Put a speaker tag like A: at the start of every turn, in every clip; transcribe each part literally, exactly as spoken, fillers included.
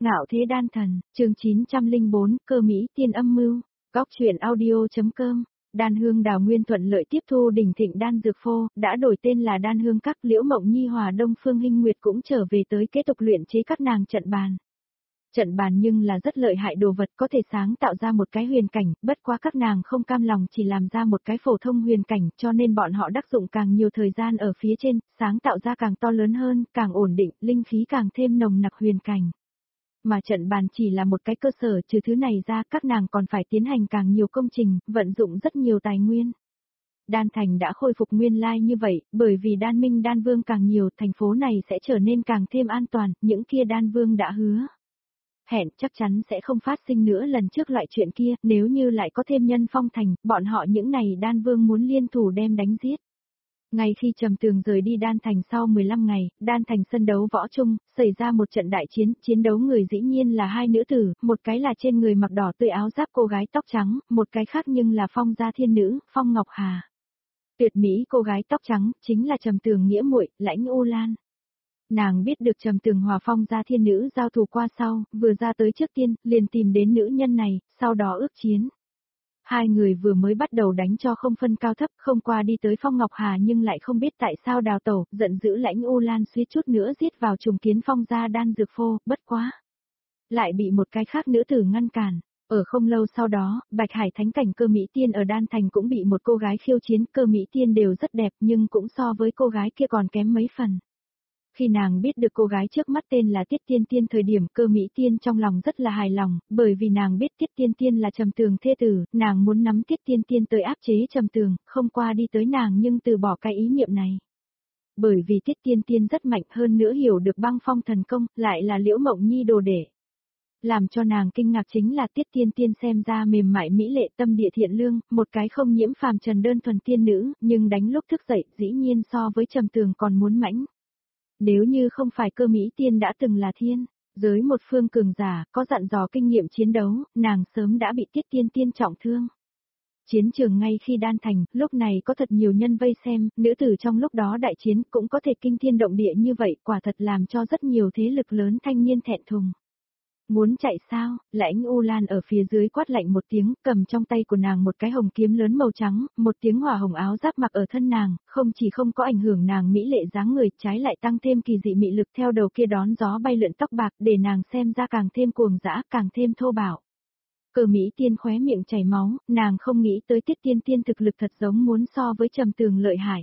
A: Ngạo thế đan thần, chương chín trăm lẻ bốn, cơ Mỹ tiên âm mưu, góc truyện audio.com. Đan Hương Đào Nguyên thuận lợi tiếp thu đỉnh thịnh đan dược phô, đã đổi tên là Đan Hương Các. Liễu Mộng Nhi hòa Đông Phương Hinh Nguyệt cũng trở về tới kế tục luyện chế các nàng trận bàn. Trận bàn nhưng là rất lợi hại đồ vật, có thể sáng tạo ra một cái huyền cảnh, bất quá các nàng không cam lòng chỉ làm ra một cái phổ thông huyền cảnh, cho nên bọn họ đắc dụng càng nhiều thời gian ở phía trên, sáng tạo ra càng to lớn hơn, càng ổn định, linh khí càng thêm nồng nặc huyền cảnh. Mà trận bàn chỉ là một cái cơ sở, trừ thứ này ra các nàng còn phải tiến hành càng nhiều công trình, vận dụng rất nhiều tài nguyên. Đan Thành đã khôi phục nguyên lai như vậy, bởi vì đan minh đan vương càng nhiều, thành phố này sẽ trở nên càng thêm an toàn, những kia đan vương đã hứa. Hẹn chắc chắn sẽ không phát sinh nữa lần trước loại chuyện kia, nếu như lại có thêm nhân phong thành, bọn họ những này đan vương muốn liên thủ đem đánh giết. Ngay khi Trầm Tường rời đi Đan Thành sau mười lăm ngày, Đan Thành sân đấu võ chung, xảy ra một trận đại chiến, chiến đấu người dĩ nhiên là hai nữ tử, một cái là trên người mặc đỏ tươi áo giáp cô gái tóc trắng, một cái khác nhưng là Phong gia thiên nữ, Phong Ngọc Hà. Tuyệt mỹ cô gái tóc trắng, chính là Trầm Tường nghĩa muội, Lãnh U Lan. Nàng biết được Trầm Tường hòa Phong gia thiên nữ giao thủ qua sau, vừa ra tới trước tiên, liền tìm đến nữ nhân này, sau đó ước chiến. Hai người vừa mới bắt đầu đánh cho không phân cao thấp, không qua đi tới Phong Ngọc Hà nhưng lại không biết tại sao đào tẩu, giận dữ Lãnh U Lan suýt chút nữa giết vào trùng kiến Phong gia đan dược phô, bất quá. Lại bị một cái khác nữ tử ngăn cản. Ở không lâu sau đó, Bạch Hải Thánh Cảnh Cơ Mỹ Tiên ở Đan Thành cũng bị một cô gái khiêu chiến, Cơ Mỹ Tiên đều rất đẹp nhưng cũng so với cô gái kia còn kém mấy phần. Khi nàng biết được cô gái trước mắt tên là Tiết Tiên Tiên thời điểm, Cơ Mỹ Tiên trong lòng rất là hài lòng, bởi vì nàng biết Tiết Tiên Tiên là Trầm Tường thê tử, nàng muốn nắm Tiết Tiên Tiên tới áp chế Trầm Tường, không qua đi tới nàng nhưng từ bỏ cái ý niệm này. Bởi vì Tiết Tiên Tiên rất mạnh, hơn nữa hiểu được băng phong thần công, lại là Liễu Mộng Nhi đồ đệ. Làm cho nàng kinh ngạc chính là Tiết Tiên Tiên xem ra mềm mại mỹ lệ tâm địa thiện lương, một cái không nhiễm phàm trần đơn thuần tiên nữ, nhưng đánh lúc thức dậy dĩ nhiên so với Trầm Tường còn muốn mãnh. Nếu như không phải Cơ Mỹ Tiên đã từng là thiên giới một phương cường giả, có dặn dò kinh nghiệm chiến đấu, nàng sớm đã bị Tiết Tiên Tiên trọng thương. Chiến trường ngay khi Đan Thành, lúc này có thật nhiều nhân vây xem, nữ tử trong lúc đó đại chiến cũng có thể kinh thiên động địa như vậy, quả thật làm cho rất nhiều thế lực lớn thanh niên thẹn thùng. Muốn chạy sao? Lãnh U Lan ở phía dưới quát lạnh một tiếng, cầm trong tay của nàng một cái hồng kiếm lớn màu trắng, một tiếng hỏa hồng áo giáp mặc ở thân nàng, không chỉ không có ảnh hưởng nàng mỹ lệ dáng người, trái lại tăng thêm kỳ dị mị lực theo đầu kia đón gió bay lượn tóc bạc để nàng xem ra càng thêm cuồng dã, càng thêm thô bạo. Cơ Mỹ Tiên khóe miệng chảy máu, nàng không nghĩ tới Tiết Tiên Tiên thực lực thật giống muốn so với Trầm Tường lợi hại.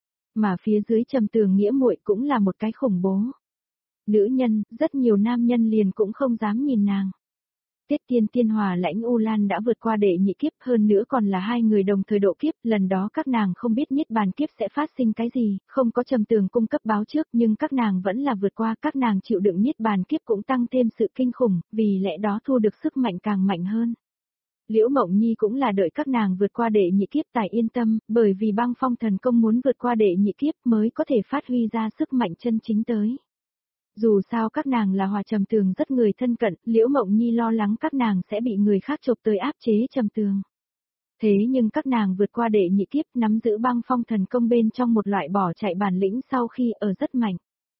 A: Mà phía dưới Trầm Tường nghĩa muội cũng là một cái khủng bố. Nữ nhân, rất nhiều nam nhân liền cũng không dám nhìn nàng. Tiết Tiên Tiên hòa Lãnh U Lan đã vượt qua đệ nhị kiếp, hơn nữa còn là hai người đồng thời độ kiếp, lần đó các nàng không biết niết bàn kiếp sẽ phát sinh cái gì, không có Trầm Tường cung cấp báo trước nhưng các nàng vẫn là vượt qua, các nàng chịu đựng niết bàn kiếp cũng tăng thêm sự kinh khủng, vì lẽ đó thu được sức mạnh càng mạnh hơn. Liễu Mộng Nhi cũng là đợi các nàng vượt qua đệ nhị kiếp tài yên tâm, bởi vì băng phong thần công muốn vượt qua đệ nhị kiếp mới có thể phát huy ra sức mạnh chân chính tới. Dù sao các nàng là hòa Trầm Tường rất người thân cận, Liễu Mộng Nhi lo lắng các nàng sẽ bị người khác chộp tới áp chế Trầm Tường. Thế nhưng các nàng vượt qua đệ nhị kiếp nắm giữ băng phong thần công bên trong một loại bỏ chạy bản lĩnh sau khi ở rất mạnh.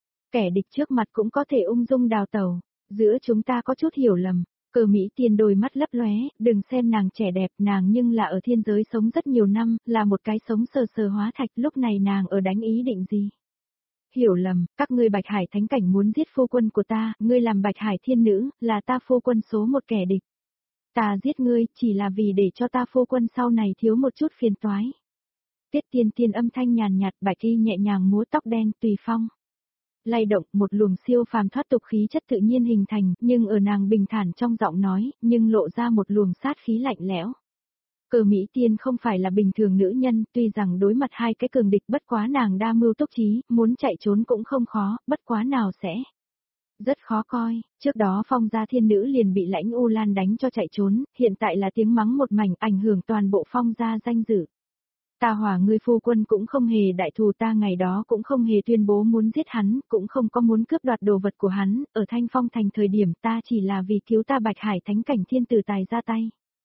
A: Kẻ địch trước mặt cũng có thể ung dung đào tẩu, giữa chúng ta có chút hiểu lầm. Cơ Mỹ Tiên đôi mắt lấp lóe, đừng xem nàng trẻ đẹp, nàng nhưng là ở thiên giới sống rất nhiều năm, là một cái sống sờ sờ hóa thạch, lúc này nàng ở đánh ý định gì? Hiểu lầm, các ngươi Bạch Hải Thánh Cảnh muốn giết phu quân của ta, ngươi làm Bạch Hải thiên nữ, là ta phu quân số một kẻ địch. Ta giết ngươi, chỉ là vì để cho ta phu quân sau này thiếu một chút phiền toái. Tiết Tiên Tiên âm thanh nhàn nhạt, Bạch Y nhẹ nhàng múa tóc đen tùy phong. Lay động, một luồng siêu phàm thoát tục khí chất tự nhiên hình thành, nhưng ở nàng bình thản trong giọng nói, nhưng lộ ra một luồng sát khí lạnh lẽo. Cơ Mỹ Tiên không phải là bình thường nữ nhân, tuy rằng đối mặt hai cái cường địch bất quá nàng đa mưu túc trí, muốn chạy trốn cũng không khó, bất quá nào sẽ. Rất khó coi, trước đó Phong gia thiên nữ liền bị Lãnh U Lan đánh cho chạy trốn, hiện tại là tiếng mắng một mảnh ảnh hưởng toàn bộ Phong gia danh dự. Ta hòa ngươi phu quân cũng không hề đại thù, ta ngày đó cũng không hề tuyên bố muốn giết hắn, cũng không có muốn cướp đoạt đồ vật của hắn, ở Thanh Phong thành thời điểm ta chỉ là vì cứu ta Bạch Hải Thánh Cảnh thiên tử tài ra tay.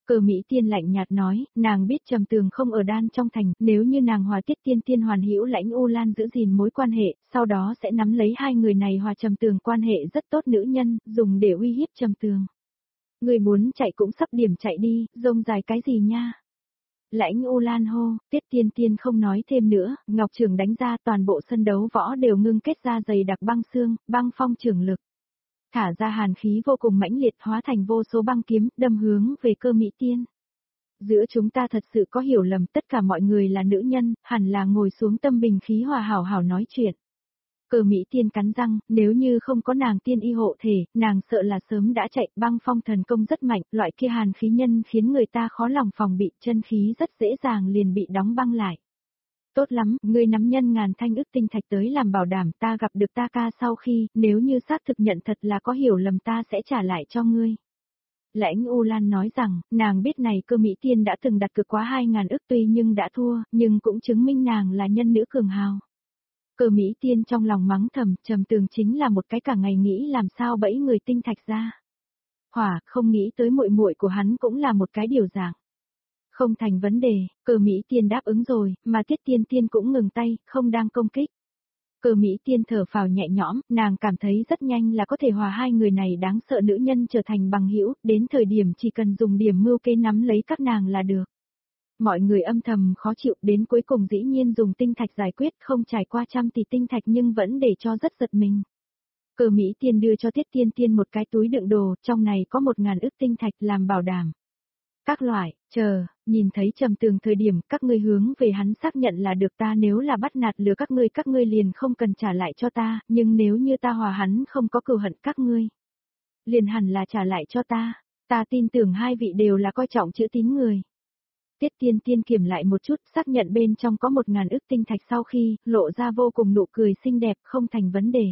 A: Cơ Mỹ Tiên lạnh nhạt nói, nàng biết Trầm Tường không ở đan trong thành, nếu như nàng hòa Tiết Tiên Tiên hoàn hữu Lãnh U Lan giữ gìn mối quan hệ, sau đó sẽ nắm lấy hai người này hòa Trầm Tường quan hệ rất tốt nữ nhân, dùng để uy hiếp Trầm Tường. Người muốn chạy cũng sắp điểm chạy đi, rông dài cái gì nha. Lãnh U Lan hô, Tiết Tiên Tiên không nói thêm nữa, Ngọc Trường đánh ra toàn bộ sân đấu võ đều ngưng kết ra dày đặc băng xương, băng phong trường lực. Thả ra hàn khí vô cùng mãnh liệt hóa thành vô số băng kiếm, đâm hướng về Cơ Mỹ Tiên. Giữa chúng ta thật sự có hiểu lầm, tất cả mọi người là nữ nhân, hẳn là ngồi xuống tâm bình khí hòa hảo hảo nói chuyện. Cơ Mỹ Tiên cắn răng, nếu như không có nàng tiên y hộ thể, nàng sợ là sớm đã chạy, băng phong thần công rất mạnh, loại kia hàn khí nhân khiến người ta khó lòng phòng bị, chân khí rất dễ dàng liền bị đóng băng lại. Tốt lắm, ngươi nắm nhân ngàn thanh ức tinh thạch tới làm bảo đảm, ta gặp được ta ca sau khi, nếu như xác thực nhận thật là có hiểu lầm ta sẽ trả lại cho ngươi. Lãnh U Lan nói rằng, nàng biết này Cơ Mỹ Tiên đã từng đặt cược quá hai ngàn ức tuy nhưng đã thua, nhưng cũng chứng minh nàng là nhân nữ cường hào. Cơ Mỹ Tiên trong lòng mắng thầm, Trầm Tường chính là một cái cả ngày nghĩ làm sao bẫy người tinh thạch ra. Hỏa, không nghĩ tới muội muội của hắn cũng là một cái điều dạng. Không thành vấn đề, Cơ Mỹ Tiên đáp ứng rồi, mà Tiết Tiên Tiên cũng ngừng tay, không đang công kích. Cơ Mỹ Tiên thở phào nhẹ nhõm, nàng cảm thấy rất nhanh là có thể hòa hai người này đáng sợ nữ nhân trở thành bằng hữu, đến thời điểm chỉ cần dùng điểm mưu kế nắm lấy các nàng là được. Mọi người âm thầm khó chịu, đến cuối cùng dĩ nhiên dùng tinh thạch giải quyết, không trải qua trăm tỷ tinh thạch nhưng vẫn để cho rất giật mình. Cơ Mỹ Tiên đưa cho Tiết Tiên Tiên một cái túi đựng đồ, trong này có một ngàn ức tinh thạch làm bảo đảm. Các loại, chờ, nhìn thấy Trầm Tường thời điểm, các ngươi hướng về hắn xác nhận là được, ta nếu là bắt nạt lừa các ngươi các ngươi liền không cần trả lại cho ta, nhưng nếu như ta hòa hắn không có cừu hận các ngươi, liền hẳn là trả lại cho ta, ta tin tưởng hai vị đều là coi trọng chữ tín người. Tiết Tiên Tiên kiểm lại một chút, xác nhận bên trong có một ngàn ức tinh thạch sau khi, lộ ra vô cùng nụ cười xinh đẹp, không thành vấn đề.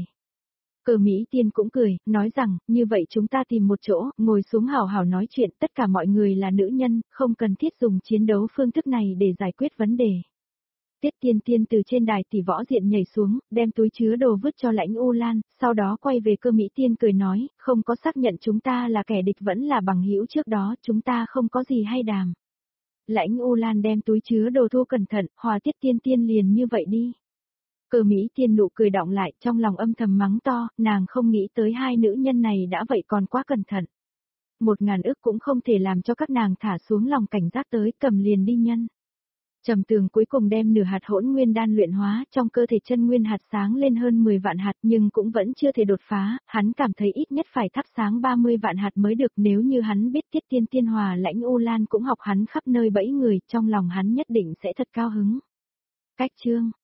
A: Cơ Mỹ Tiên cũng cười, nói rằng, như vậy chúng ta tìm một chỗ, ngồi xuống hào hào nói chuyện, tất cả mọi người là nữ nhân, không cần thiết dùng chiến đấu phương thức này để giải quyết vấn đề. Tiết Tiên Tiên từ trên đài tỷ võ diện nhảy xuống, đem túi chứa đồ vứt cho Lãnh U Lan, sau đó quay về Cơ Mỹ Tiên cười nói, không có xác nhận chúng ta là kẻ địch vẫn là bằng hữu trước đó, chúng ta không có gì hay đàm. Lãnh U Lan đem túi chứa đồ thu cẩn thận, hòa Tiết Tiên Tiên liền như vậy đi. Cơ Mỹ Tiên nụ cười đọng lại, trong lòng âm thầm mắng to, nàng không nghĩ tới hai nữ nhân này đã vậy còn quá cẩn thận. Một ngàn ức cũng không thể làm cho các nàng thả xuống lòng cảnh giác tới, cầm liền đi nhân. Trầm Tường cuối cùng đem nửa hạt hỗn nguyên đan luyện hóa, trong cơ thể chân nguyên hạt sáng lên hơn mười vạn hạt nhưng cũng vẫn chưa thể đột phá, hắn cảm thấy ít nhất phải thắp sáng ba mươi vạn hạt mới được, nếu như hắn biết Tiết Tiên Tiên hòa Lãnh U Lan cũng học hắn khắp nơi bẫy người, trong lòng hắn nhất định sẽ thật cao hứng. Cách chương